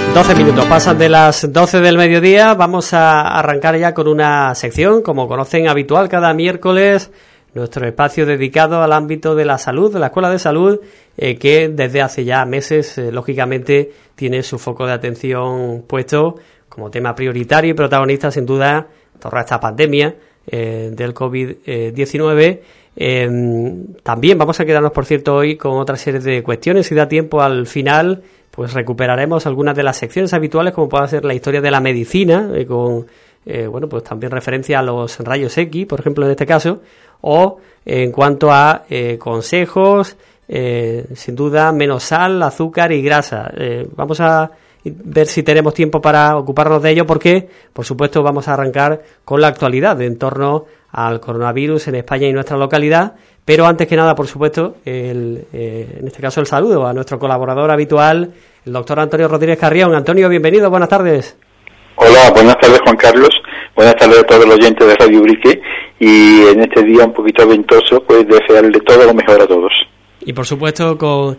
12 minutos, pasan de las 12 del mediodía. Vamos a arrancar ya con una sección, como conocen, habitual cada miércoles, nuestro espacio dedicado al ámbito de la salud, de la Escuela de Salud, que desde hace ya meses, lógicamente, tiene su foco de atención puesto como tema prioritario y protagonista, sin duda, en torno a esta pandemia del COVID-19. También vamos a quedarnos, por cierto, hoy con otra serie de cuestiones. Si da tiempo al final, pues recuperaremos algunas de las secciones habituales, como pueda ser la historia de la medicina, con pues también referencia a los rayos X, por ejemplo, en este caso, o en cuanto a consejos, sin duda, menos sal, azúcar y grasa. Vamos a ver si tenemos tiempo para ocuparnos de ello, porque, por supuesto, vamos a arrancar con la actualidad en torno al coronavirus en España y nuestra localidad. Pero antes que nada, por supuesto, en este caso el saludo a nuestro colaborador habitual, el doctor Antonio Rodríguez Carrión. Antonio, bienvenido, buenas tardes. Hola, buenas tardes, Juan Carlos. Buenas tardes a todos los oyentes de Radio Ubrique. Y en este día un poquito ventoso, pues desearle todo lo mejor a todos. Y por supuesto, con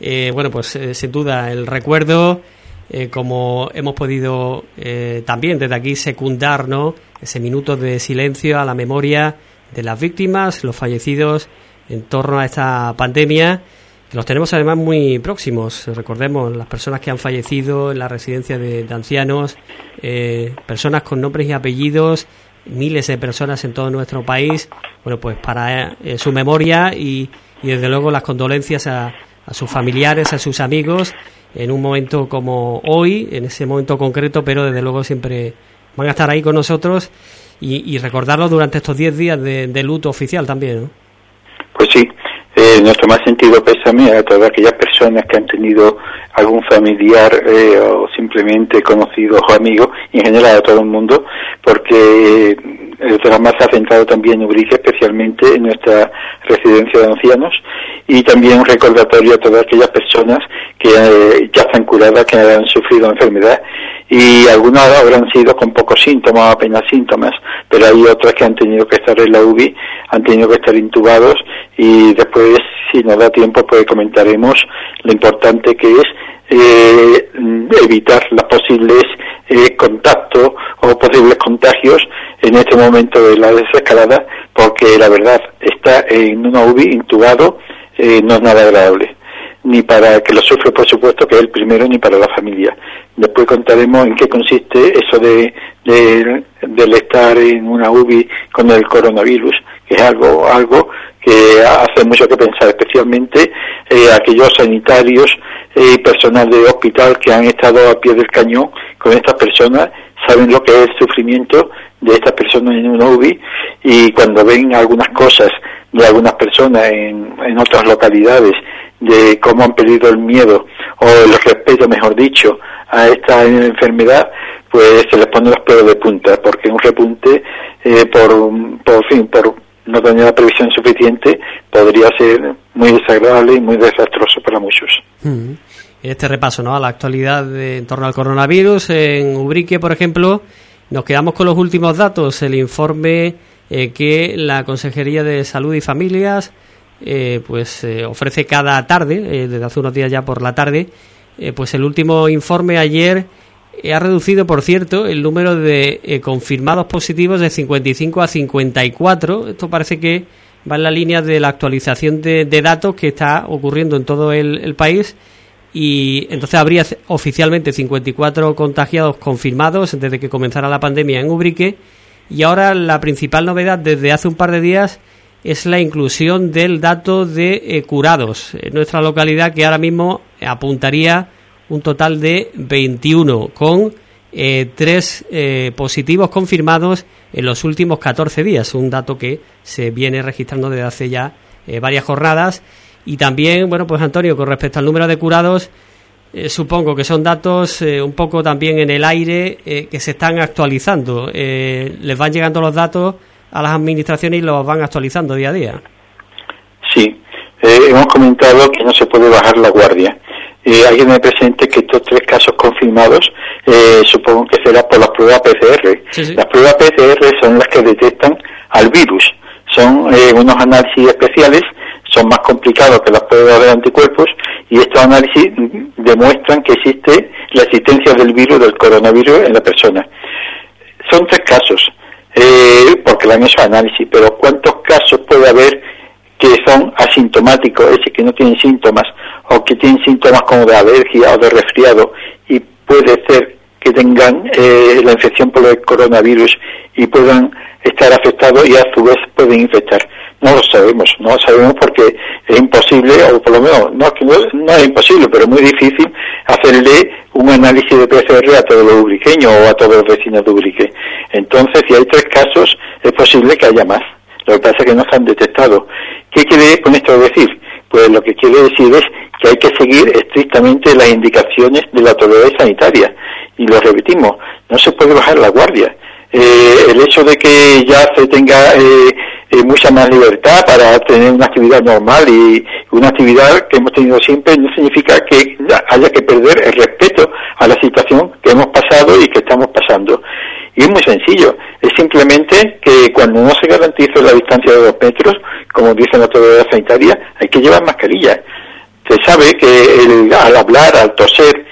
sin duda el recuerdo, como hemos podido también desde aquí secundar, ¿no?, ese minuto de silencio a la memoria de las víctimas, los fallecidos en torno a esta pandemia, que los tenemos además muy próximos. Recordemos las personas que han fallecido en la residencia de ancianos, personas con nombres y apellidos, miles de personas en todo nuestro país. Bueno, pues para su memoria y desde luego las condolencias a sus familiares, a sus amigos, en un momento como hoy, en ese momento concreto, pero desde luego siempre van a estar ahí con nosotros y recordarlo durante estos 10 días de luto oficial también, ¿no? Pues sí, nuestro más sentido pésame a todas aquellas personas que han tenido algún familiar o simplemente conocidos o amigos, y en general a todo el mundo, porque el drama se ha centrado también en Ubrique, especialmente en nuestra residencia de ancianos, y también un recordatorio a todas aquellas personas que ya están curadas, que han sufrido enfermedad, y algunas habrán sido con pocos síntomas, apenas síntomas, pero hay otras que han tenido que estar en la UBI, han tenido que estar intubados, y después, si nos da tiempo, pues comentaremos lo importante que es evitar los posibles contactos o posibles contagios en este momento de la desescalada, porque la verdad, estar en una UBI intubado no es nada agradable, ni para el que lo sufre, por supuesto, que es el primero, ni para la familia. Después contaremos en qué consiste eso del estar en una UBI con el coronavirus, que es algo que hace mucho que pensar, especialmente aquellos sanitarios y personal de hospital que han estado a pie del cañón con estas personas, saben lo que es el sufrimiento de estas personas en una UBI, y cuando ven algunas cosas de algunas personas en otras localidades, de cómo han perdido el miedo o el respeto, mejor dicho, a esta enfermedad, pues se les pone los pelos de punta, porque un repunte por no tener la previsión suficiente podría ser muy desagradable y muy desastroso para muchos. Este repaso, ¿no?, a la actualidad en torno al coronavirus en Ubrique, por ejemplo, nos quedamos con los últimos datos. El informe que la Consejería de Salud y Familias ofrece cada tarde, desde hace unos días ya por la tarde. Pues el último informe ayer ha reducido, por cierto, el número de confirmados positivos de 55 a 54. Esto parece que va en la línea de la actualización de datos que está ocurriendo en todo el país, y entonces habría oficialmente 54 contagiados confirmados desde que comenzara la pandemia en Ubrique. Y ahora la principal novedad desde hace un par de días es la inclusión del dato de curados en nuestra localidad, que ahora mismo apuntaría un total de 21, con 3 positivos confirmados en los últimos 14 días, un dato que se viene registrando desde hace ya varias jornadas. Y también, bueno, pues Antonio, con respecto al número de curados, supongo que son datos un poco también en el aire, que se están actualizando. Les van llegando los datos a las administraciones y los van actualizando día a día. Sí, hemos comentado que no se puede bajar la guardia. Hay que tener presente que estos 3 casos confirmados, supongo que será por las pruebas PCR. Sí. Las pruebas PCR son las que detectan al virus. Son unos análisis especiales son más complicados que las pruebas de anticuerpos, y estos análisis demuestran que existe la existencia del virus, del coronavirus, en la persona. Son 3 casos, porque le han hecho análisis, pero ¿cuántos casos puede haber que son asintomáticos, es decir, que no tienen síntomas, o que tienen síntomas como de alergia o de resfriado, y puede ser que tengan la infección por el coronavirus y puedan estar afectados y a su vez pueden infectar? No lo sabemos porque es imposible, o por lo menos no es imposible, pero muy difícil hacerle un análisis de PCR a todos los ubriqueños o a todos los vecinos de Ubrique. Entonces, si hay 3 casos, es posible que haya más. Lo que pasa es que no se han detectado. ¿Qué quiere con esto decir? Pues lo que quiere decir es que hay que seguir estrictamente las indicaciones de la autoridad sanitaria. Y lo repetimos, no se puede bajar la guardia. El hecho de que ya se tenga mucha más libertad para tener una actividad normal y una actividad que hemos tenido siempre no significa que haya que perder el respeto a la situación que hemos pasado y que estamos pasando. Y es muy sencillo, es simplemente que cuando no se garantiza la distancia de 2 metros, como dice la autoridad sanitaria, hay que llevar mascarilla. Se sabe que al hablar, al toser,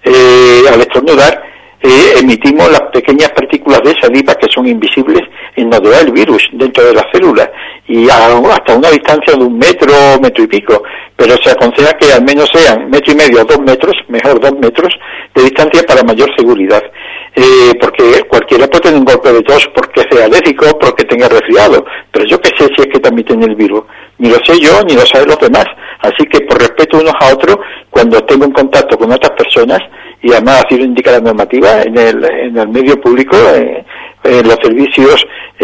al estornudar, emitimos las pequeñas partículas de saliva que son invisibles en donde va el virus, dentro de las células, y hasta una distancia de 1 metro, metro y pico, pero se aconseja que al menos sean 1,5 metros o 2 metros, mejor 2 metros de distancia para mayor seguridad, porque cualquiera puede tener un golpe de tos porque sea alérgico, porque tenga resfriado, pero yo qué sé si es que también tiene el virus, ni lo sé yo, ni lo saben los demás, así que por respeto unos a otros, cuando tengo en contacto con otras personas, y además así lo indica la normativa en el medio público, en los servicios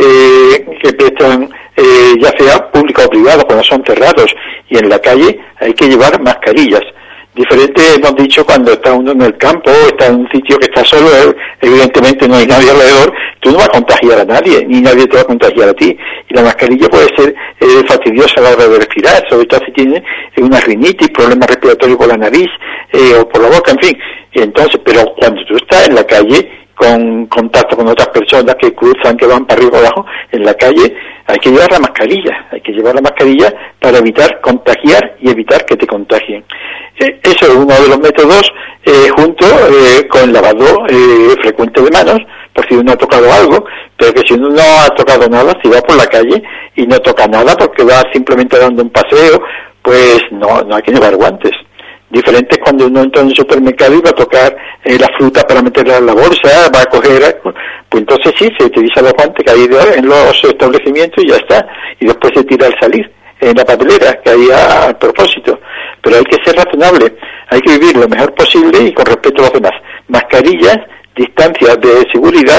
que prestan, ya sea público o privado, cuando son cerrados, y en la calle hay que llevar mascarillas. Diferente hemos dicho cuando está uno en el campo, está en un sitio que está solo, evidentemente no hay nadie alrededor, tú no vas a contagiar a nadie, ni nadie te va a contagiar a ti. Y la mascarilla puede ser fastidiosa a la hora de respirar, sobre todo si tiene una rinitis, problemas respiratorios por la nariz o por la boca, en fin. Y entonces, pero cuando tú estás en la calle, con contacto con otras personas que cruzan, que van para arriba o abajo, en la calle, hay que llevar la mascarilla para evitar contagiar y evitar que te contagien. Eso es uno de los métodos, junto con el lavado frecuente de manos, por si uno ha tocado algo, pero que si uno no ha tocado nada, si va por la calle y no toca nada porque va simplemente dando un paseo, pues no hay que llevar guantes. Diferente es cuando uno entra en el supermercado y va a tocar la fruta para meterla en la bolsa, va a coger, pues entonces sí, se utiliza los guantes que hay en los establecimientos y ya está, y después se tira al salir en la papelera que hay a propósito. Pero hay que ser razonable, hay que vivir lo mejor posible y con respeto a los demás. Mascarillas, distancias de seguridad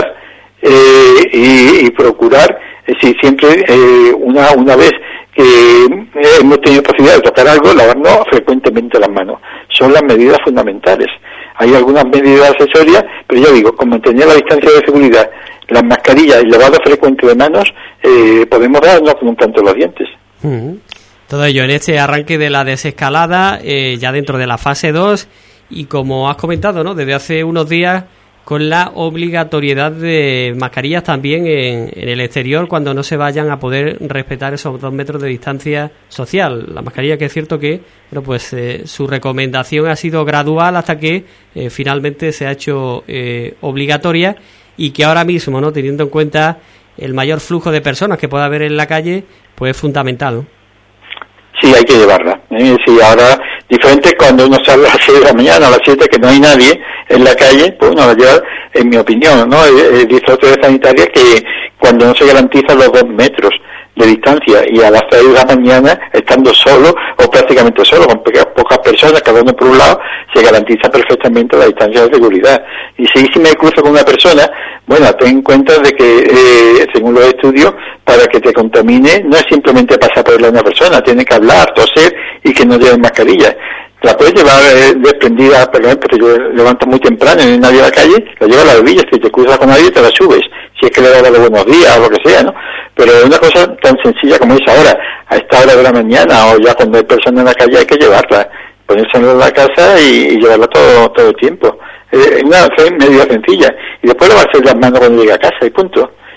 y procurar, siempre una vez que hemos tenido posibilidad de tocar algo, lavarnos frecuentemente las manos. Son las medidas fundamentales. Hay algunas medidas accesorias, pero yo digo, con mantener la distancia de seguridad, las mascarillas y el lavado frecuente de manos, podemos darnos con un canto en los dientes. Todo ello en este arranque de la desescalada, ya dentro de la fase 2, y como has comentado, ¿no?, desde hace unos días, con la obligatoriedad de mascarillas también en el exterior cuando no se vayan a poder respetar esos 2 metros de distancia social. La mascarilla, que es cierto que su recomendación ha sido gradual hasta que finalmente se ha hecho obligatoria, y que ahora mismo, ¿no?, teniendo en cuenta el mayor flujo de personas que pueda haber en la calle, pues es fundamental, ¿no? Sí, hay que llevarla. Sí, ahora, diferente cuando uno sale a las 6 de la mañana, a las 7, que no hay nadie en la calle, pues uno la lleva, en mi opinión, ¿no? Dice la autoridad sanitaria que cuando no se garantizan los 2 metros de distancia y a las 6 de la mañana, estando solo o prácticamente solo, con pocas personas, cada uno por un lado, se garantiza perfectamente la distancia de seguridad. Y si me cruzo con una persona, bueno, ten en cuenta de que, según los estudios, para que te contamine, no es simplemente pasar por a una persona, tiene que hablar, toser y que no lleven mascarilla. La puedes llevar desprendida, por ejemplo, te levantas muy temprano y no hay nadie a la calle, la llevas a la bebilla, si te cruzas con nadie te la subes, si es que le das los buenos días o lo que sea, ¿no? Pero es una cosa tan sencilla como es ahora, a esta hora de la mañana o ya cuando hay personas en la calle hay que llevarla, ponerse en la casa y llevarla todo el tiempo. Es una medida sencilla. Y después lavarse las manos cuando llega a casa y punto.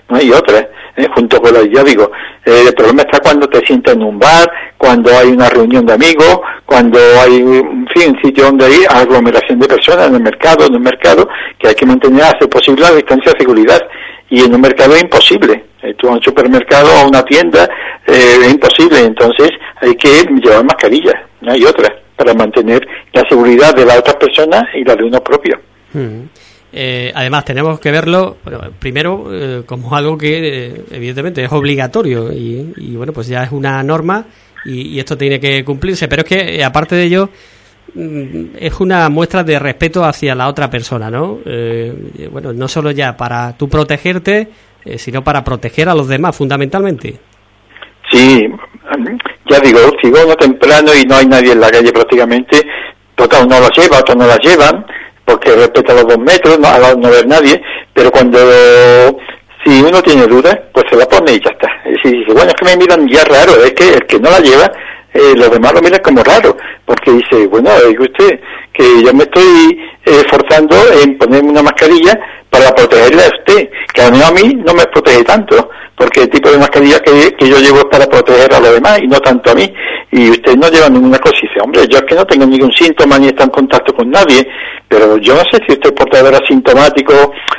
no hay otra, junto con ya digo, el problema está cuando te sientas en un bar, cuando hay una reunión de amigos, cuando hay, en fin, un sitio donde hay aglomeración de personas, en un mercado, que hay que mantener a ser posible la distancia de seguridad, y en un mercado es imposible. Tú a un supermercado o a una tienda es imposible, entonces hay que llevar mascarillas, no hay otra, para mantener la seguridad de las otras personas y la de uno propio. Además tenemos que verlo, bueno, primero como algo que evidentemente es obligatorio y bueno, pues ya es una norma y esto tiene que cumplirse, pero es que aparte de ello es una muestra de respeto hacia la otra persona, ¿no? Bueno, no solo ya para tú protegerte, sino para proteger a los demás, fundamentalmente. Sí, ya digo, sigo uno temprano y no hay nadie en la calle prácticamente, total, uno las lleva, otros no las llevan, porque respeta los 2 metros, no ver nadie, pero cuando si uno tiene dudas, pues se la pone y ya está. Si dice, bueno, es que me miran ya raro, es que el que no la lleva, los demás lo miran como raro, porque dice, bueno, dice usted que yo me estoy esforzando en ponerme una mascarilla para protegerle a usted, que a mí no me protege tanto, porque el tipo de mascarilla que yo llevo es para proteger a los demás y no tanto a mí, y usted no lleva ninguna cosa y dice, hombre, yo es que no tengo ningún síntoma ni está en contacto con nadie, pero yo no sé si usted es portador asintomático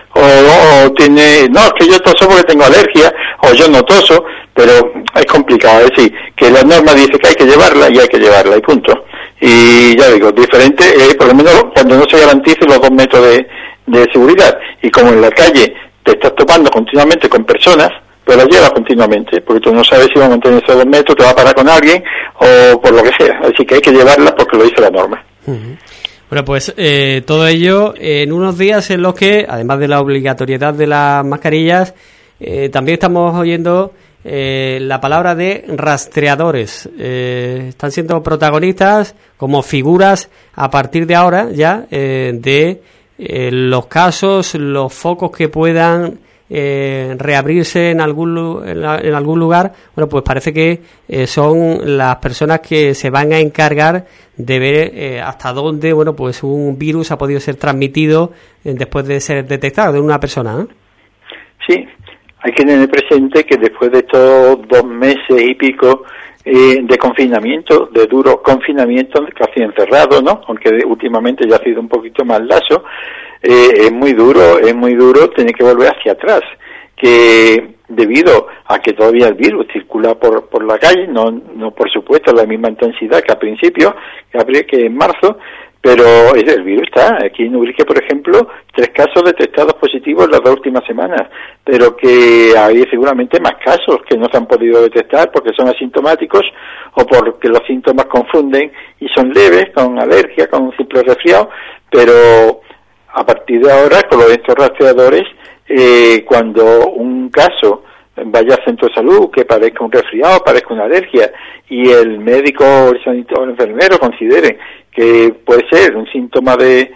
o tiene, no, es que yo toso porque tengo alergia, o yo no toso, pero es complicado, es decir, que la norma dice que hay que llevarla y hay que llevarla y punto. Y ya digo, diferente, por lo menos cuando no se garantice los 2 metros de seguridad, y como en la calle te estás topando continuamente con personas, pues la llevas continuamente, porque tú no sabes si va a mantener esos 2 metros, te va a parar con alguien, o por lo que sea, así que hay que llevarla porque lo dice la norma. Bueno, pues todo ello en unos días en los que, además de la obligatoriedad de las mascarillas, también estamos oyendo la palabra de rastreadores. Están siendo protagonistas como figuras a partir de ahora ya de los casos, los focos que puedan reabrirse en algún lugar. Bueno, pues parece que son las personas que se van a encargar de ver hasta dónde, bueno, pues un virus ha podido ser transmitido después de ser detectado de una persona, ¿eh? Sí, hay que tener presente que después de estos 2 meses y pico de confinamiento, de duro confinamiento, casi encerrado, ¿no? Aunque últimamente ya ha sido un poquito más lazo, es muy duro tener que volver hacia atrás, que debido a que todavía el virus circula por la calle, no por supuesto a la misma intensidad que al principio, que en marzo, pero el virus está. Aquí en Ubrique, por ejemplo, 3 casos detectados positivos en las 2 últimas semanas, pero que hay seguramente más casos que no se han podido detectar porque son asintomáticos o porque los síntomas confunden y son leves, con alergia, con un simple resfriado, pero a partir de ahora, con estos rastreadores, cuando un caso vaya al centro de salud, que parezca un resfriado, parezca una alergia, y el médico o el sanitario o el enfermero consideren que puede ser un síntoma de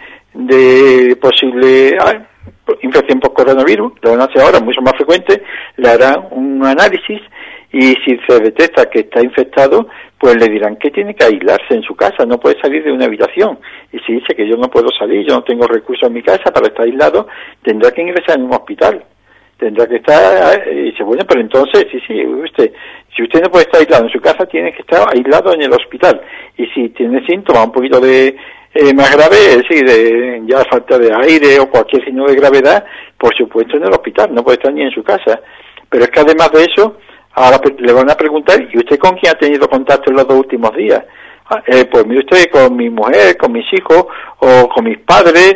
posible infección por coronavirus, lo van a hacer ahora mucho más frecuente, le harán un análisis y si se detecta que está infectado, pues le dirán que tiene que aislarse en su casa, no puede salir de una habitación. Y si dice que yo no puedo salir, yo no tengo recursos en mi casa para estar aislado, tendrá que ingresar en un hospital. Tendrá que estar, y dice, bueno, pero entonces, si usted no puede estar aislado en su casa, tiene que estar aislado en el hospital. Y si tiene síntomas un poquito de más grave, es decir, de ya falta de aire o cualquier signo de gravedad, por supuesto en el hospital, no puede estar ni en su casa. Pero es que además de eso, ahora le van a preguntar, ¿y usted con quién ha tenido contacto en los 2 últimos días? Pues mire usted, con mi mujer, con mis hijos, o con mis padres,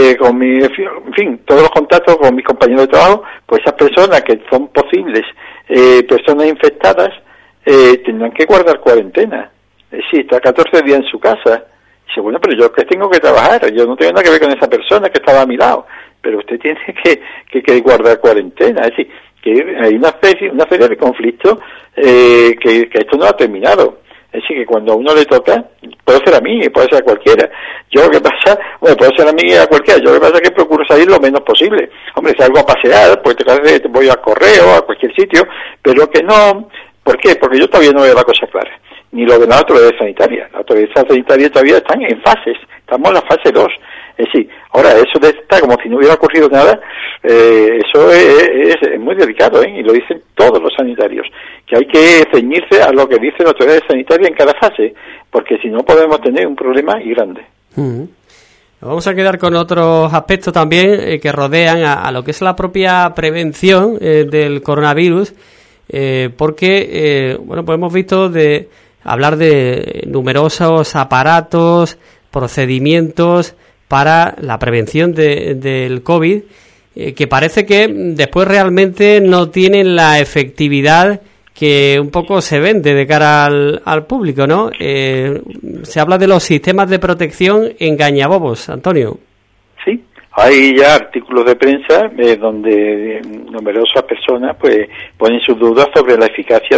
en fin, todos los contactos con mis compañeros de trabajo, pues esas personas que son posibles personas infectadas, tendrán que guardar cuarentena. Sí, está 14 días en su casa. Dice, bueno, pero yo que tengo que trabajar, yo no tengo nada que ver con esa persona que estaba a mi lado, pero usted tiene que guardar cuarentena. Es decir, que hay una serie de conflictos que esto no ha terminado. Es decir, que cuando a uno le toca, puede ser a mí, puede ser a cualquiera. Yo lo que pasa, bueno, puede ser a mí y a cualquiera. Yo lo que pasa es que procuro salir lo menos posible. Hombre, salgo a pasear, pues voy a correo, a cualquier sitio, pero que no. ¿Por qué? Porque yo todavía no veo la cosa clara. Ni lo de la autoridad sanitaria. La autoridad sanitaria todavía están en fases. Estamos en la fase 2. Sí, ahora eso de estar como si no hubiera ocurrido nada, eso es muy delicado, y lo dicen todos los sanitarios, que hay que ceñirse a lo que dice la autoridad sanitaria en cada fase, porque si no podemos tener un problema y grande. Vamos a quedar con otros aspectos también que rodean a lo que es la propia prevención del coronavirus, porque bueno, pues hemos visto de hablar de numerosos aparatos, procedimientos para la prevención del COVID, que parece que después realmente no tienen la efectividad que un poco se vende de cara al público, ¿no? Se habla de los sistemas de protección engañabobos, Antonio. Sí, hay ya artículos de prensa donde numerosas personas pues ponen sus dudas sobre la eficacia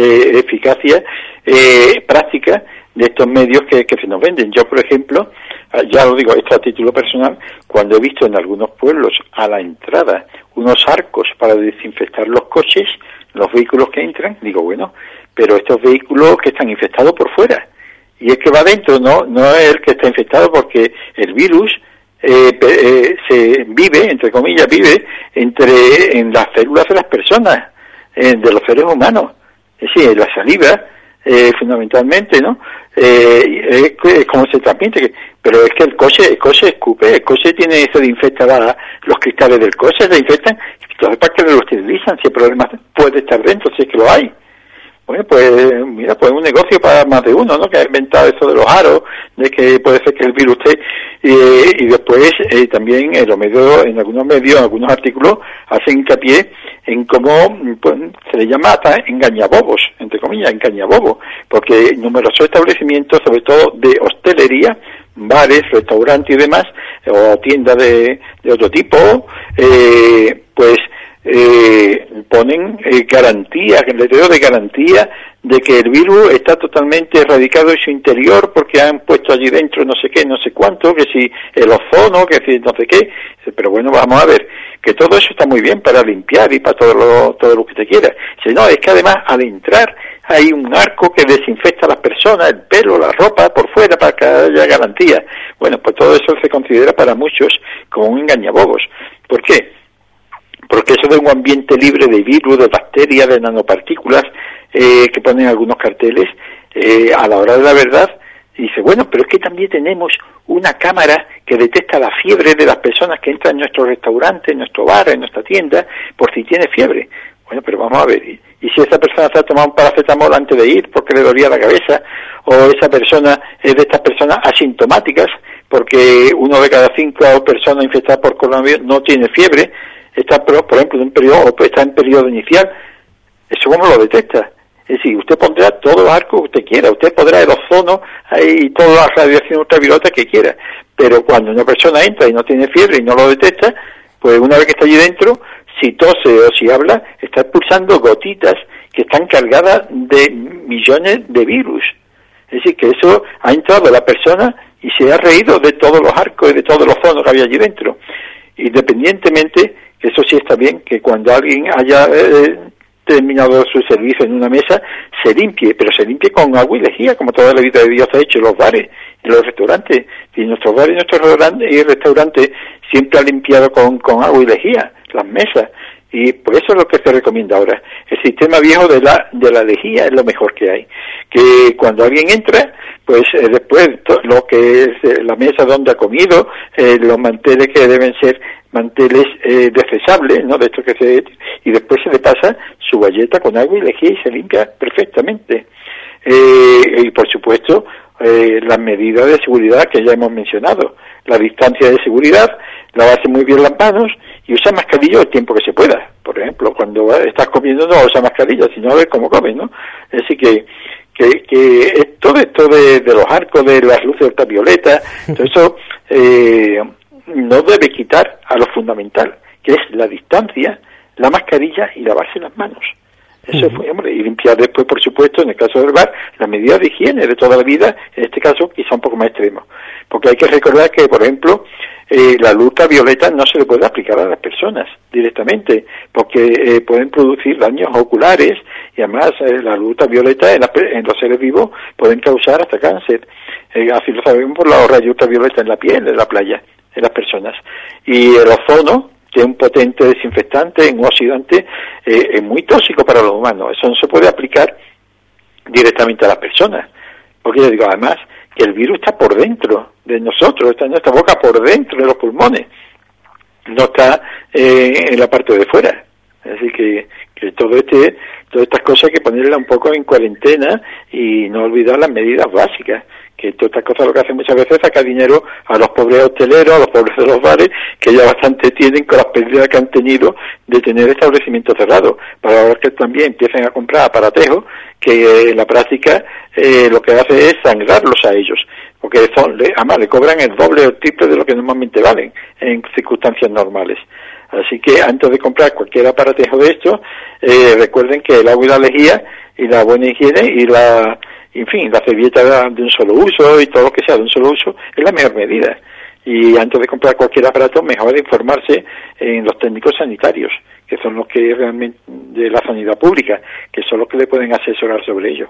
práctica de estos medios que se nos venden. Yo, por ejemplo, ya lo digo, esto a título personal, cuando he visto en algunos pueblos a la entrada unos arcos para desinfectar los coches, los vehículos que entran, digo, bueno, pero estos vehículos que están infectados por fuera, y es que va adentro, no es el que está infectado, porque el virus se vive, entre comillas, en las células de las personas, de los seres humanos, es decir, en la saliva, fundamentalmente, ¿no? Es como se transmite, pero es que el coche escupe, el coche se infecta los cristales del coche, se infectan, entonces para que lo esterilizan, si el problema puede estar dentro, si es que lo hay. Bueno, pues mira, pues un negocio para más de uno, ¿no? Que ha inventado eso de los aros, de que puede ser que el virus esté, y después también en algunos medios, en algunos artículos, hacen hincapié en cómo pues, se le llama hasta engañabobos, entre comillas, engañabobos, porque numerosos establecimientos, sobre todo de hostelería, bares, restaurantes y demás, o tiendas de otro tipo, pues ponen garantías, el letrero de garantía de que el virus está totalmente erradicado en su interior porque han puesto allí dentro no sé qué, no sé cuánto, que si el ozono, que si no sé qué. Pero bueno, vamos a ver, que todo eso está muy bien para limpiar y para todo lo que te quiera. Si no, es que además al entrar hay un arco que desinfecta a las personas, el pelo, la ropa por fuera para que haya garantía. Bueno, pues todo eso se considera para muchos como un engañabobos. ¿Por qué? Porque eso de un ambiente libre de virus, de bacterias, de nanopartículas, que ponen algunos carteles, a la hora de la verdad, dice, bueno, pero es que también tenemos una cámara que detecta la fiebre de las personas que entran en nuestro restaurante, en nuestro bar, en nuestra tienda, por si tiene fiebre. Bueno, pero vamos a ver, ¿y si esa persona se ha tomado un paracetamol antes de ir porque le dolía la cabeza? ¿O esa persona es de estas personas asintomáticas porque 1 de cada 5 personas infectadas por coronavirus no tiene fiebre? Está, por ejemplo, está en periodo inicial. ¿Eso cómo lo detecta? Es decir, usted pondrá todos los arcos que usted quiera, usted podrá el ozono y toda la radiación ultravioleta que quiera, pero cuando una persona entra y no tiene fiebre y no lo detecta, pues una vez que está allí dentro, si tose o si habla, está expulsando gotitas que están cargadas de millones de virus. Es decir, que eso ha entrado la persona y se ha reído de todos los arcos y de todo el ozono que había allí dentro. Independientemente, que eso sí está bien, que cuando alguien haya terminado su servicio en una mesa, se limpie, pero se limpie con agua y lejía, como toda la vida de Dios ha hecho en los bares y los restaurantes. Y nuestros bares y nuestros restaurantes siempre han limpiado con agua y lejía las mesas. Y por eso es lo que se recomienda ahora. El sistema viejo de la lejía es lo mejor que hay. Que cuando alguien entra, pues después lo que es la mesa donde ha comido, los manteles que deben ser manteles descesables, ¿no? De esto y después se le pasa su bayeta con agua y lejía y se limpia perfectamente. Y por supuesto, las medidas de seguridad que ya hemos mencionado, la distancia de seguridad, lavarse muy bien las manos y usar mascarilla el tiempo que se pueda. Por ejemplo, cuando estás comiendo no usas mascarilla, sino a ver cómo comes, ¿no? Es decir que todo esto de los arcos, de las luces ultravioletas, todo eso no debe quitar a lo fundamental, que es la distancia, la mascarilla y lavarse las manos. Eso fue, hombre, y limpiar después, por supuesto, en el caso del bar, las medidas de higiene de toda la vida, en este caso quizá un poco más extremo. Porque hay que recordar que, por ejemplo, la luz ultravioleta no se le puede aplicar a las personas directamente, porque pueden producir daños oculares y además la luz ultravioleta en los seres vivos pueden causar hasta cáncer. Así lo sabemos por la rayos ultravioleta en la piel, en la playa. en las personas. Y el ozono, que es un potente desinfectante, un oxidante, es muy tóxico para los humanos. Eso no se puede aplicar directamente a las personas. Porque yo digo, además, que el virus está por dentro de nosotros, está en nuestra boca, por dentro de los pulmones, no está en la parte de fuera. Así que todas estas cosas hay que ponerlas un poco en cuarentena y no olvidar las medidas básicas. Que todas estas cosas lo que hacen muchas veces es sacar dinero a los pobres hoteleros, a los pobres de los bares, que ya bastante tienen con las pérdidas que han tenido de tener establecimientos cerrados, para que también empiecen a comprar aparatejos que en la práctica lo que hace es sangrarlos a ellos, porque además le cobran el doble o el triple de lo que normalmente valen en circunstancias normales. Así que antes de comprar cualquier aparatejo de estos, recuerden que el agua y la lejía y la buena higiene y la servilleta de un solo uso y todo lo que sea de un solo uso es la mejor medida. Y antes de comprar cualquier aparato, mejor informarse en los técnicos sanitarios, que son los que realmente de la sanidad pública, que son los que le pueden asesorar sobre ello.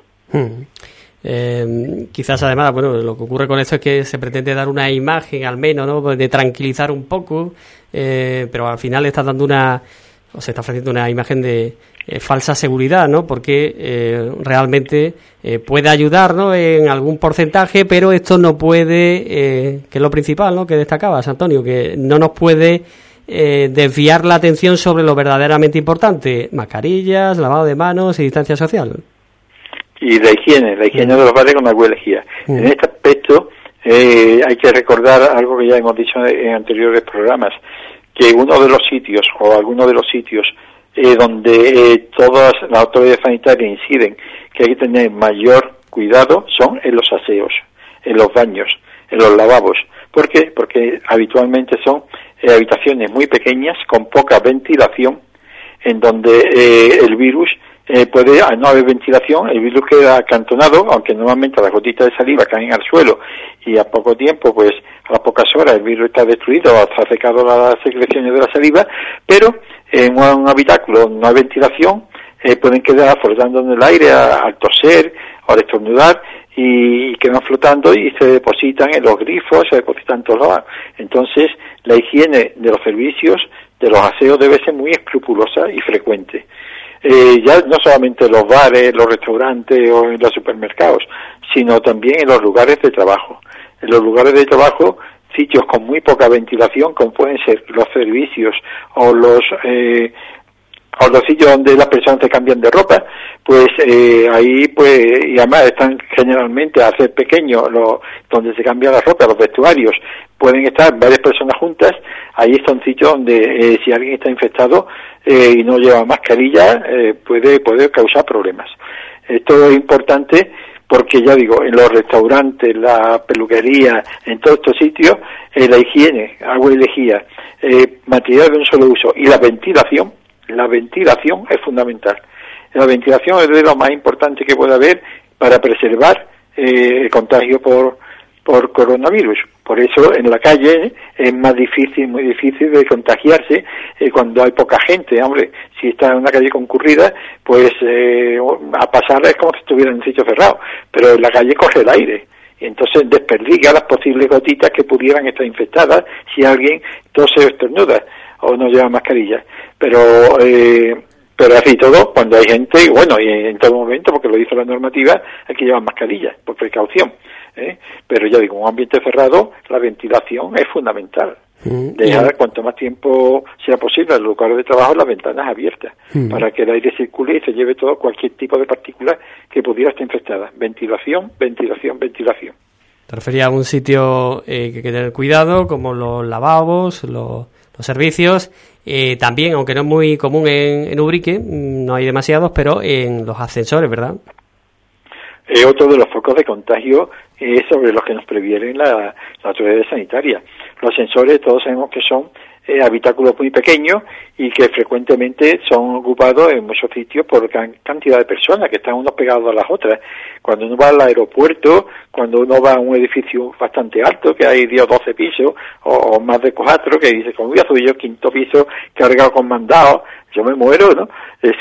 Quizás además, lo que ocurre con esto es que se pretende dar una imagen al menos, ¿no?, de tranquilizar un poco, pero al final está dando se está ofreciendo una imagen de falsa seguridad, ¿no? Porque realmente puede ayudar, ¿no?, en algún porcentaje, pero esto no puede, que es lo principal, ¿no?, que destacabas, Antonio, que no nos puede desviar la atención sobre lo verdaderamente importante: mascarillas, lavado de manos y distancia social. Y la higiene de los bares con agua y lejía. En este aspecto hay que recordar algo que ya hemos dicho en anteriores programas, que uno de los sitios, o algunos de los sitios, donde todas las autoridades sanitarias inciden que hay que tener mayor cuidado son en los aseos, en los baños, en los lavabos. ¿Por qué? Porque habitualmente son habitaciones muy pequeñas, con poca ventilación, en donde el virus puede, al no haber ventilación, el virus queda acantonado, aunque normalmente las gotitas de saliva caen al suelo y a poco tiempo, pues a las pocas horas el virus está destruido, está secado las secreciones de la saliva, pero en un habitáculo no hay ventilación, pueden quedar flotando en el aire al toser o al estornudar y quedan flotando y se depositan en los grifos, se depositan en todos lados. Entonces, la higiene de los servicios, de los aseos, debe ser muy escrupulosa y frecuente. Ya no solamente en los bares, los restaurantes o en los supermercados, sino también en los lugares de trabajo. En los lugares de trabajo, sitios con muy poca ventilación, como pueden ser los servicios o los sitios donde las personas se cambian de ropa, pues ahí, pues, y además están generalmente a ser pequeños donde se cambia la ropa, los vestuarios, pueden estar varias personas juntas. Ahí está un sitio donde si alguien está infectado y no lleva mascarilla, puede causar problemas. Esto es importante porque, ya digo, en los restaurantes, la peluquería, en todos estos sitios, la higiene, agua y lejía, material de un solo uso y la ventilación es fundamental. La ventilación es de lo más importante que puede haber para preservar el contagio por coronavirus. Por eso en la calle es muy difícil de contagiarse cuando hay poca gente. Hombre, si está en una calle concurrida, pues a pasar es como si estuviera en un sitio cerrado, pero en la calle corre el aire y entonces desperdiga las posibles gotitas que pudieran estar infectadas si alguien tose o estornuda o no lleva mascarilla. Pero así todo, cuando hay gente, bueno, y en todo momento, porque lo dice la normativa, hay que llevar mascarilla, por precaución. Pero ya digo, en un ambiente cerrado, la ventilación es fundamental. Dejar cuanto más tiempo sea posible en el lugar de trabajo las ventanas abiertas, para que el aire circule y se lleve todo cualquier tipo de partícula que pudiera estar infectada. Ventilación. Te refería a un sitio que hay que tener cuidado, como los lavabos, los servicios, también, aunque no es muy común en Ubrique, no hay demasiados, pero en los ascensores, ¿verdad? Otro de los focos de contagio es sobre los que nos previenen la autoridad sanitaria. Los ascensores todos sabemos que son habitáculos muy pequeños y que frecuentemente son ocupados en muchos sitios por gran cantidad de personas que están unos pegados a las otras. Cuando uno va al aeropuerto, cuando uno va a un edificio bastante alto, que hay 10 o 12 pisos, o más de 4, que dice, como voy a subir yo 5º piso cargado con mandados, yo me muero, ¿no? Es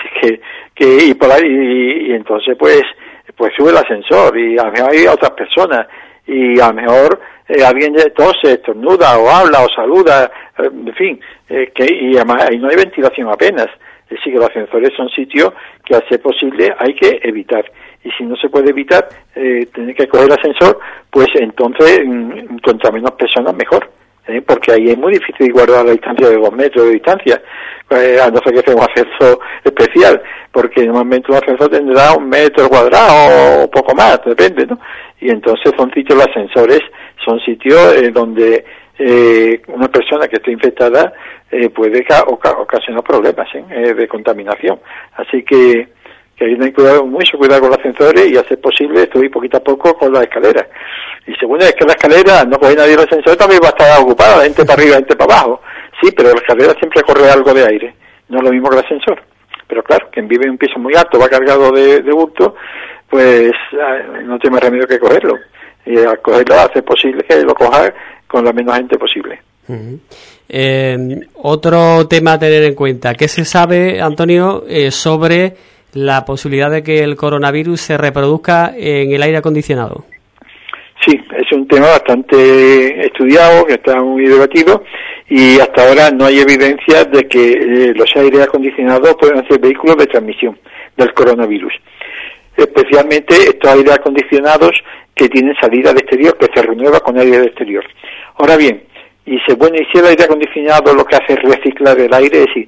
y por ahí, y entonces pues sube el ascensor y hay otras personas y a lo mejor alguien tose, estornuda o habla o saluda, en fin, y además ahí no hay ventilación apenas. Es decir, que los ascensores son sitios que, a ser posible, hay que evitar. Y si no se puede evitar tener que coger el ascensor, pues entonces contra menos personas mejor. Porque ahí es muy difícil guardar la distancia de 2 metros de distancia, a no ser que sea un ascensor especial, porque normalmente un ascensor tendrá 1 metro cuadrado o poco más, depende, ¿no? Y entonces son sitios, los ascensores son sitios donde una persona que esté infectada puede ocasionar problemas de contaminación. Así que hay que tener mucho cuidado con los ascensores y hacer posible esto, y poquito a poco con las escaleras. Y según es que la escalera no coge nadie el ascensor, también va a estar ocupada, la gente para arriba, la gente para abajo. Sí, pero la escalera siempre corre algo de aire, no es lo mismo que el ascensor. Pero claro, quien vive en un piso muy alto, va cargado de bulto, pues no tiene más remedio que cogerlo. Y al cogerlo hace posible que lo coja con la menos gente posible. Otro tema a tener en cuenta, ¿qué se sabe, Antonio, sobre la posibilidad de que el coronavirus se reproduzca en el aire acondicionado? Sí, es un tema bastante estudiado, que está muy debatido, y hasta ahora no hay evidencia de que los aires acondicionados puedan ser vehículos de transmisión del coronavirus. Especialmente estos aires acondicionados que tienen salida al exterior, que se renueva con aire del exterior. Ahora bien, y si el aire acondicionado lo que hace es reciclar el aire, es decir,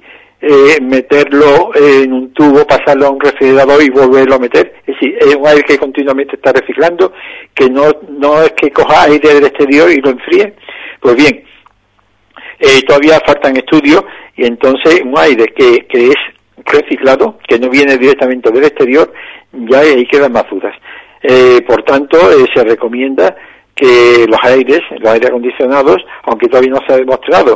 meterlo en un tubo, pasarlo a un refrigerador y volverlo a meter, es decir, es un aire que continuamente está reciclando, que no es que coja aire del exterior y lo enfríe. Pues bien, todavía faltan estudios, y entonces un aire que es reciclado, que no viene directamente del exterior, ya ahí quedan más dudas. Por tanto, se recomienda que los aires acondicionados, aunque todavía no se ha demostrado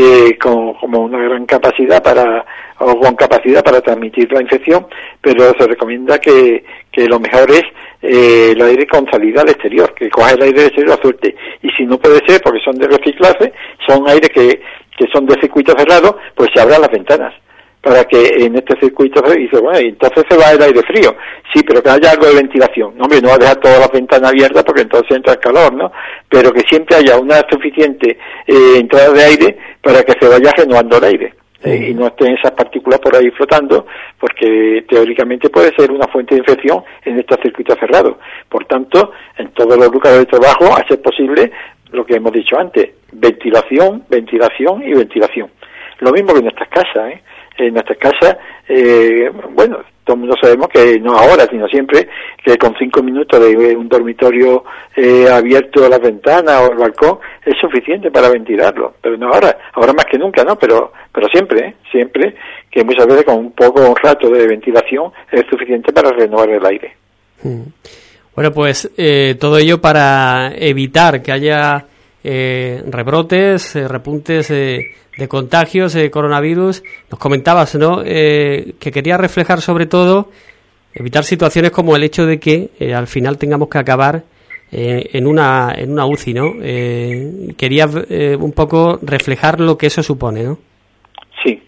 como una gran capacidad con capacidad para transmitir la infección, pero se recomienda que lo mejor es el aire con salida al exterior, que coja el aire del exterior a suerte. Y si no puede ser, porque son de reciclaje, son aires que son de circuito cerrado, pues se abran las ventanas, para que en este circuito dice, bueno, entonces se va el aire frío. Sí, pero que haya algo de ventilación. No, hombre, no va a dejar todas las ventanas abiertas porque entonces entra el calor, ¿no? Pero que siempre haya una suficiente entrada de aire para que se vaya renovando el aire. Y no estén esas partículas por ahí flotando, porque teóricamente puede ser una fuente de infección en estos circuitos cerrados. Por tanto, en todos los lugares de trabajo, hacer posible lo que hemos dicho antes: ventilación, ventilación y ventilación. Lo mismo que en nuestras casas, En nuestras casas, bueno, todo el mundo sabemos que no ahora, sino siempre, que con 5 minutos de un dormitorio abierto a las ventanas o el balcón es suficiente para ventilarlo. Pero no ahora más que nunca, ¿no? Pero siempre, que muchas veces con un rato de ventilación es suficiente para renovar el aire. Bueno, pues todo ello para evitar que haya rebrotes, repuntes de contagios de coronavirus. Nos comentabas, ¿no?, que quería reflejar sobre todo evitar situaciones como el hecho de que al final tengamos que acabar en una UCI, ¿no? Quería un poco reflejar lo que eso supone, ¿no? Sí.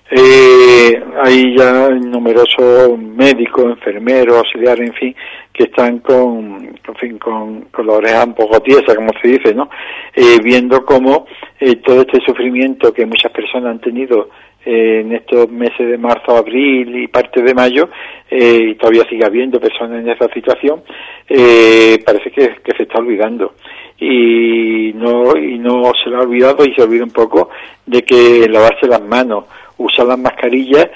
Hay ya numerosos médicos, enfermeros, auxiliares, en fin, que están con la oreja un poco tiesa, como se dice, ¿no? Viendo cómo todo este sufrimiento que muchas personas han tenido en estos meses de marzo, abril y parte de mayo, y todavía sigue habiendo personas en esa situación, parece que se está olvidando. Y no se le ha olvidado, y se olvida un poco de que lavarse las manos, usar las mascarillas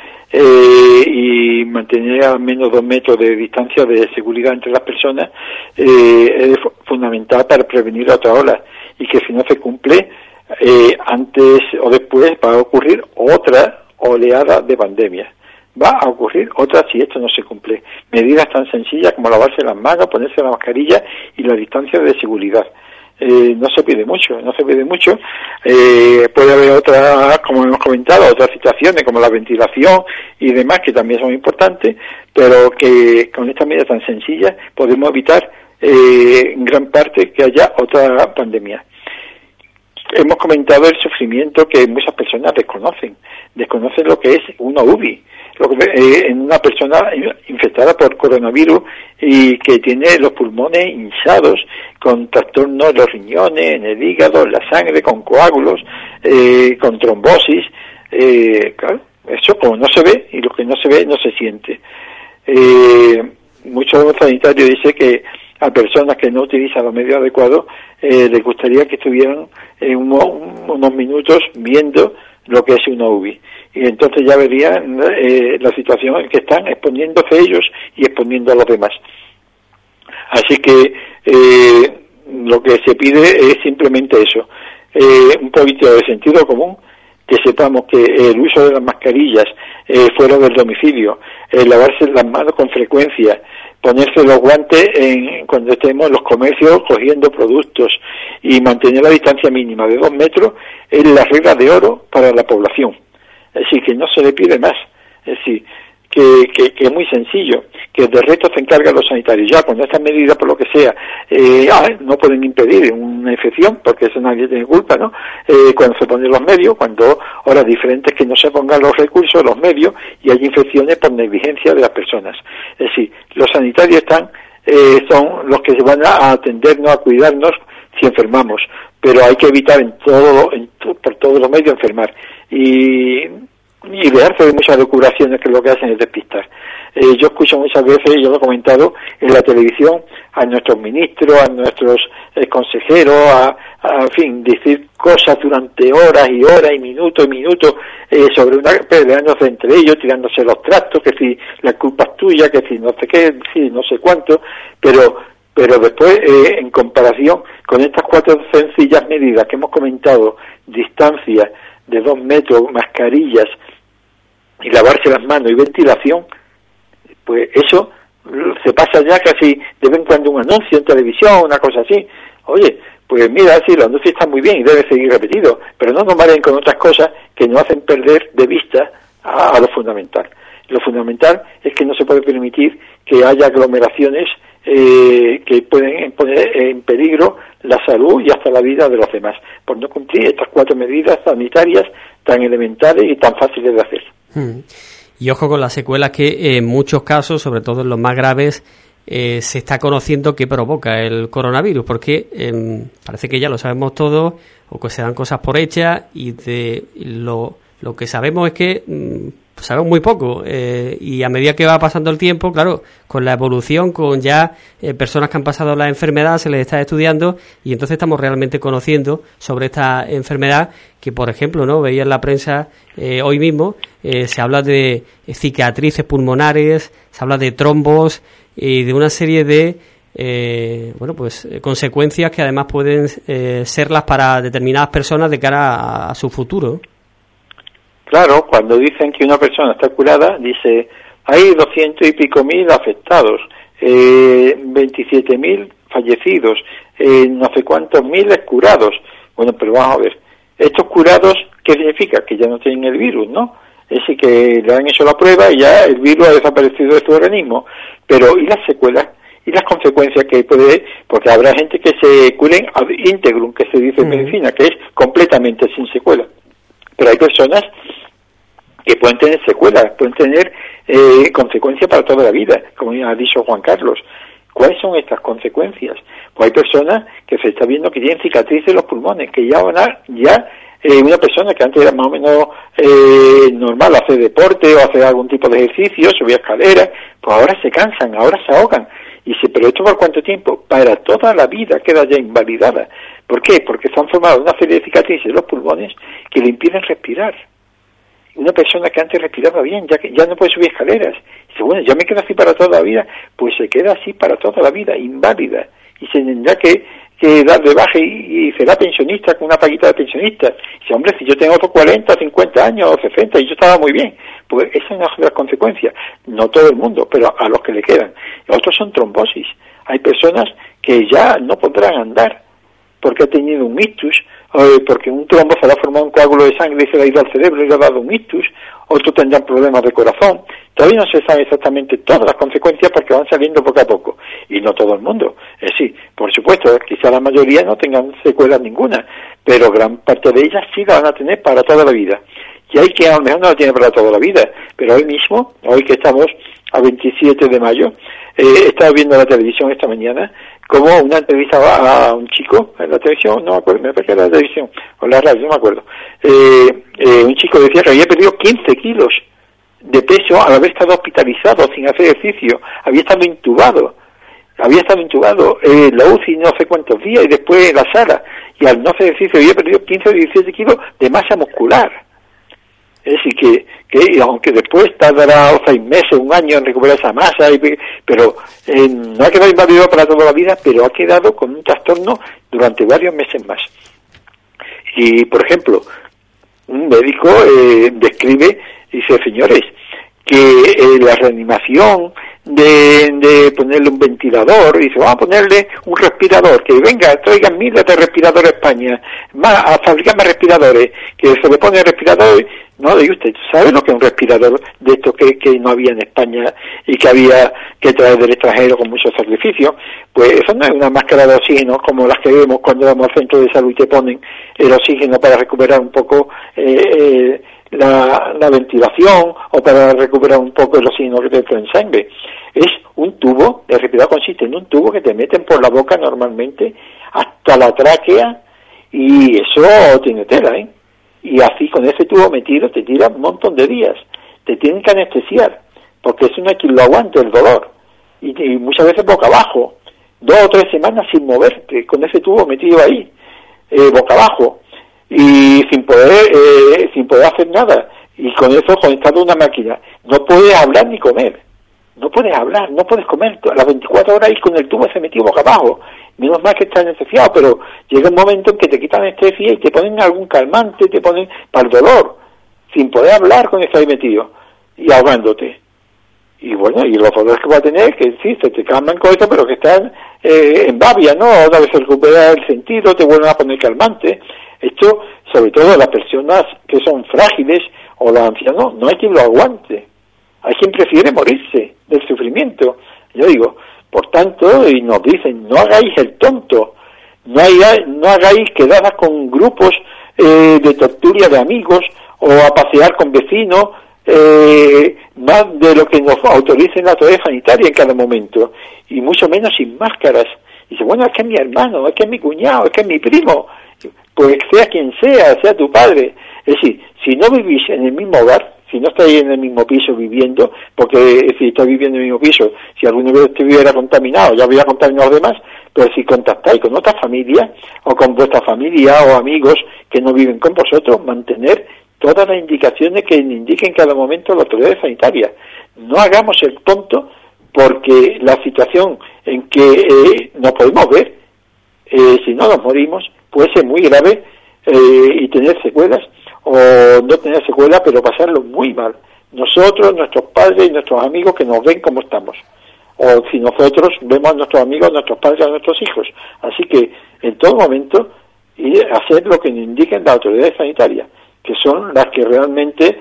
y mantener al menos 2 metros de distancia de seguridad entre las personas es fundamental para prevenir otra ola, y que si no se cumple, antes o después va a ocurrir otra oleada de pandemia. Va a ocurrir otra si esto no se cumple. Medidas tan sencillas como lavarse las manos, ponerse la mascarilla y la distancia de seguridad. No se pide mucho. Puede haber otras, como hemos comentado, otras situaciones como la ventilación y demás, que también son importantes, pero que con estas medidas tan sencillas podemos evitar en gran parte que haya otra pandemia. hemos comentado el sufrimiento que muchas personas desconocen lo que es una UBI, en una persona infectada por coronavirus y que tiene los pulmones hinchados, con trastornos en los riñones, en el hígado, en la sangre, con coágulos, con trombosis. Claro, eso como no se ve, y lo que no se ve no se siente. Muchos sanitarios dicen que a personas que no utilizan los medios adecuados les gustaría que estuvieran unos minutos viendo lo que es una UBI, y entonces ya verían la situación en que están exponiéndose ellos y exponiendo a los demás. Así que lo que se pide es simplemente eso, un poquito de sentido común, que sepamos que el uso de las mascarillas fuera del domicilio, lavarse las manos con frecuencia, ponerse los guantes cuando estemos en los comercios cogiendo productos y mantener la distancia mínima de 2 metros es la regla de oro para la población. Es decir, que no se le pide más. Es decir, que es muy sencillo, que de resto se encargan los sanitarios. Ya cuando estas medidas, por lo que sea, no pueden impedir una infección, porque eso nadie tiene culpa, ¿no? Cuando se ponen los medios, cuando horas diferentes que no se pongan los recursos, los medios, y hay infecciones por negligencia de las personas. Es decir, los sanitarios son los que van a atendernos, a cuidarnos si enfermamos, pero hay que evitar por todos los medios enfermar. Y dejarse de muchas locuraciones que lo que hacen es despistar. Yo escucho muchas veces, yo lo he comentado en la televisión, a nuestros ministros, a nuestros consejeros, en fin, decir cosas durante horas y horas y minutos sobre peleándose entre ellos, tirándose los trastos, que si la culpa es tuya, que si no sé qué, si no sé cuánto, pero después, en comparación con estas 4 sencillas medidas que hemos comentado, distancia de 2 metros, mascarillas y lavarse las manos y ventilación, pues eso se pasa ya casi de vez en cuando un anuncio en televisión, una cosa así. Oye, pues mira, sí, los anuncios están muy bien y debe seguir repetido, pero no nos mareen con otras cosas que nos hacen perder de vista a lo fundamental. Lo fundamental es que no se puede permitir que haya aglomeraciones que pueden poner en peligro la salud y hasta la vida de los demás, por no cumplir estas 4 medidas sanitarias tan elementales y tan fáciles de hacer. Y ojo con las secuelas que en muchos casos, sobre todo en los más graves, se está conociendo qué provoca el coronavirus, porque parece que ya lo sabemos todos, o que se dan cosas por hechas, y lo que sabemos es que sabemos muy poco, y a medida que va pasando el tiempo, claro, con la evolución, con ya personas que han pasado la enfermedad, se les está estudiando, y entonces estamos realmente conociendo sobre esta enfermedad, que por ejemplo, ¿no?, veía en la prensa hoy mismo, se habla de cicatrices pulmonares, se habla de trombos y de una serie de consecuencias que además pueden serlas para determinadas personas de cara a su futuro. Claro, cuando dicen que una persona está curada, dice, hay 200 y pico mil afectados, 27.000 fallecidos, no sé cuántos miles curados. Bueno, pero vamos a ver, estos curados, ¿qué significa? Que ya no tienen el virus, ¿no? Es decir, que le han hecho la prueba y ya el virus ha desaparecido de su organismo. Pero, ¿y las secuelas? ¿Y las consecuencias que puede? Porque habrá gente que se curen ad integrum, que se dice en medicina, que es completamente sin secuelas. Pero hay personas que pueden tener secuelas, pueden tener consecuencias para toda la vida, como ha dicho Juan Carlos. ¿Cuáles son estas consecuencias? Pues hay personas que se está viendo que tienen cicatrices en los pulmones, que ya una persona que antes era más o menos normal, hacer deporte o hacer algún tipo de ejercicio, subir escaleras, pues ahora se cansan, ahora se ahogan. Y dice, ¿pero esto por cuánto tiempo? Para toda la vida queda ya invalidada. ¿Por qué? Porque se han formado una serie de cicatrices en los pulmones que le impiden respirar. Una persona que antes respiraba bien, ya no puede subir escaleras. Dice, bueno, ya me quedo así para toda la vida. Pues se queda así para toda la vida, inválida. Y se tendrá que dar de baja y será pensionista con una paguita de pensionista. Dice, hombre, si yo tengo otros 40, 50 años o 60 y yo estaba muy bien. Pues esa es una de las consecuencias. No todo el mundo, pero a los que le quedan. Otros son trombosis. Hay personas que ya no podrán andar. porque ha tenido un ictus, porque un trombo se le ha formado un coágulo de sangre y se le ha ido al cerebro y le ha dado un ictus, otros tendrán problemas de corazón. Todavía no se sabe exactamente todas las consecuencias porque van saliendo poco a poco, y no todo el mundo. Sí, por supuesto, quizá la mayoría no tengan secuelas ninguna, pero gran parte de ellas sí la van a tener para toda la vida. Y hay que a lo mejor no la tiene para toda la vida, pero hoy mismo, hoy que estamos a 27 de mayo, he estado viendo la televisión esta mañana como una entrevista a un chico en la televisión, no me acuerdo, me parece que era la televisión o la radio, no me acuerdo. Un chico decía que había perdido 15 kilos de peso al haber estado hospitalizado sin hacer ejercicio, había estado intubado en la UCI no sé cuántos días y después en la sala, y al no hacer ejercicio había perdido 15 o 17 kilos de masa muscular. Es decir, que aunque después tardará 6 meses, 1 año en recuperar esa masa, pero no ha quedado inválido para toda la vida, pero ha quedado con un trastorno durante varios meses más. Y, por ejemplo, un médico describe, dice, señores, que la reanimación de ponerle un ventilador, dice, vamos a ponerle un respirador, que venga, traigan miles de respiradores a España, a fabricar más respiradores, que se le pone el respirador. No, digo, usted sabe lo que es un respirador de estos que no había en España y que había que traer del extranjero con mucho sacrificio. Pues eso no es una máscara de oxígeno como las que vemos cuando vamos al centro de salud y te ponen el oxígeno para recuperar un poco la ventilación o para recuperar un poco el oxígeno que te entra en sangre. Es un tubo, el respirador consiste en un tubo que te meten por la boca normalmente hasta la tráquea, y eso tiene tela, y así con ese tubo metido te tira un montón de días, te tienen que anestesiar, porque eso no hay quien lo aguante el dolor, y muchas veces boca abajo, 2 o 3 semanas sin moverte, con ese tubo metido ahí, boca abajo, y sin poder hacer nada, y con eso conectado a una máquina. No puedes hablar ni comer, no puedes hablar, no puedes comer, a las 24 horas y con el tubo ese metido boca abajo. Menos mal que estás anestesiado, pero llega un momento en que te quitan anestesia y te ponen algún calmante, te ponen para el dolor, sin poder hablar con eso ahí metido, y ahogándote. Y bueno, y los dolores que va a tener, que sí, se te calman con eso, pero que están en babia, ¿no? Otra vez se recupera el sentido, te vuelven a poner calmante. Esto, sobre todo las personas que son frágiles o los ancianos, no hay quien lo aguante. Hay quien prefiere morirse del sufrimiento. Yo digo, por tanto, y nos dicen, no hagáis el tonto, no hagáis quedadas con grupos de tertulia de amigos o a pasear con vecinos, más de lo que nos autorice la autoridad sanitaria en cada momento, y mucho menos sin máscaras. Y dice, bueno, es que es mi hermano, es que es mi cuñado, es que es mi primo, pues sea quien sea tu padre. Es decir, si no vivís en el mismo hogar, si no estáis en el mismo piso viviendo, porque si estáis viviendo en el mismo piso, si alguno de estuviera contaminado, ya habría contaminado a los demás, pero si contactáis con otra familia, o con vuestra familia, o amigos que no viven con vosotros, mantener todas las indicaciones que indiquen en cada momento la autoridad sanitaria. No hagamos el tonto, porque la situación en que nos podemos ver, si no nos morimos, puede ser muy grave, y tener secuelas, o no tener secuelas, pero pasarlo muy mal. Nosotros, nuestros padres y nuestros amigos que nos ven como estamos. O si nosotros vemos a nuestros amigos, a nuestros padres, a nuestros hijos. Así que, en todo momento, hacer lo que nos indiquen las autoridades sanitarias, que son las que realmente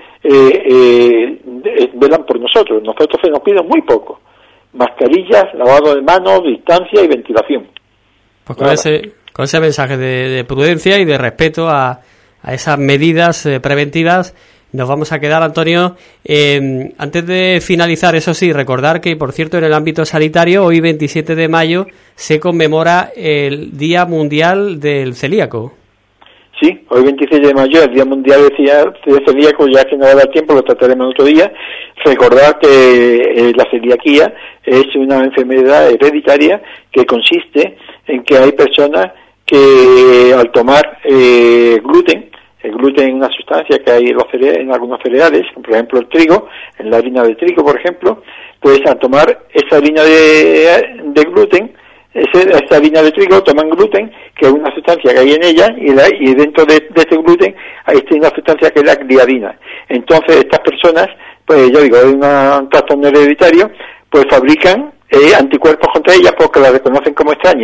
velan por nosotros. Nosotros se nos pide muy poco. Mascarillas, lavado de manos, distancia y ventilación. Pues con ese mensaje de prudencia y de respeto a esas medidas preventivas nos vamos a quedar, Antonio. Antes de finalizar, eso sí, recordar que, por cierto, en el ámbito sanitario, hoy 27 de mayo se conmemora el Día Mundial del Celíaco. Sí, hoy 26 de mayo es el Día Mundial del Celíaco, ya que no va a dar tiempo, lo trataremos otro día. Recordar que la celiaquía es una enfermedad hereditaria que consiste en que hay personas que al tomar gluten, el gluten es una sustancia que hay en algunos cereales, por ejemplo el trigo, en la harina de trigo, por ejemplo, pues al tomar esa harina de gluten, esa harina de trigo toman gluten, que es una sustancia que hay en ella, y dentro de este gluten hay una sustancia que es la gliadina. Entonces estas personas, pues yo digo, es un trastorno hereditario, pues fabrican anticuerpos contra ella porque la reconocen como extraña,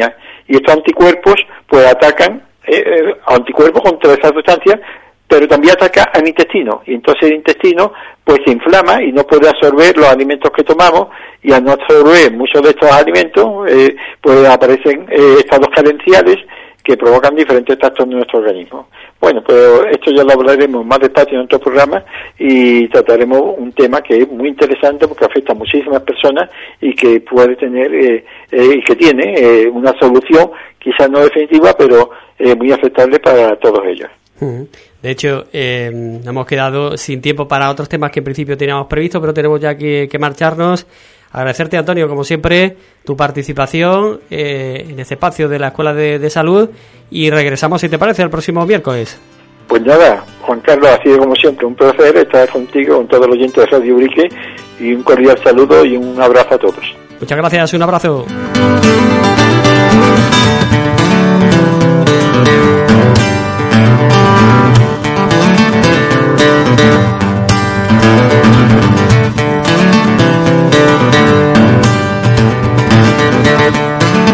y estos anticuerpos pues atacan anticuerpos contra esa sustancia, pero también ataca al intestino, y entonces el intestino pues se inflama y no puede absorber los alimentos que tomamos, y al no absorber muchos de estos alimentos pues aparecen estados carenciales que provocan diferentes trastornos en nuestro organismo. Bueno, pues esto ya lo hablaremos más despacio en otro programa y trataremos un tema que es muy interesante porque afecta a muchísimas personas y que puede tener y que tiene una solución, quizás no definitiva, pero muy aceptable para todos ellos. De hecho, hemos quedado sin tiempo para otros temas que en principio teníamos previsto, pero tenemos ya que marcharnos. Agradecerte, Antonio, como siempre, tu participación en este espacio de la Escuela de Salud, y regresamos, si te parece, el próximo miércoles. Pues nada, Juan Carlos, ha sido como siempre un placer estar contigo, con todos los oyentes de Radio Ubrique, y un cordial saludo y un abrazo a todos. Muchas gracias, un abrazo.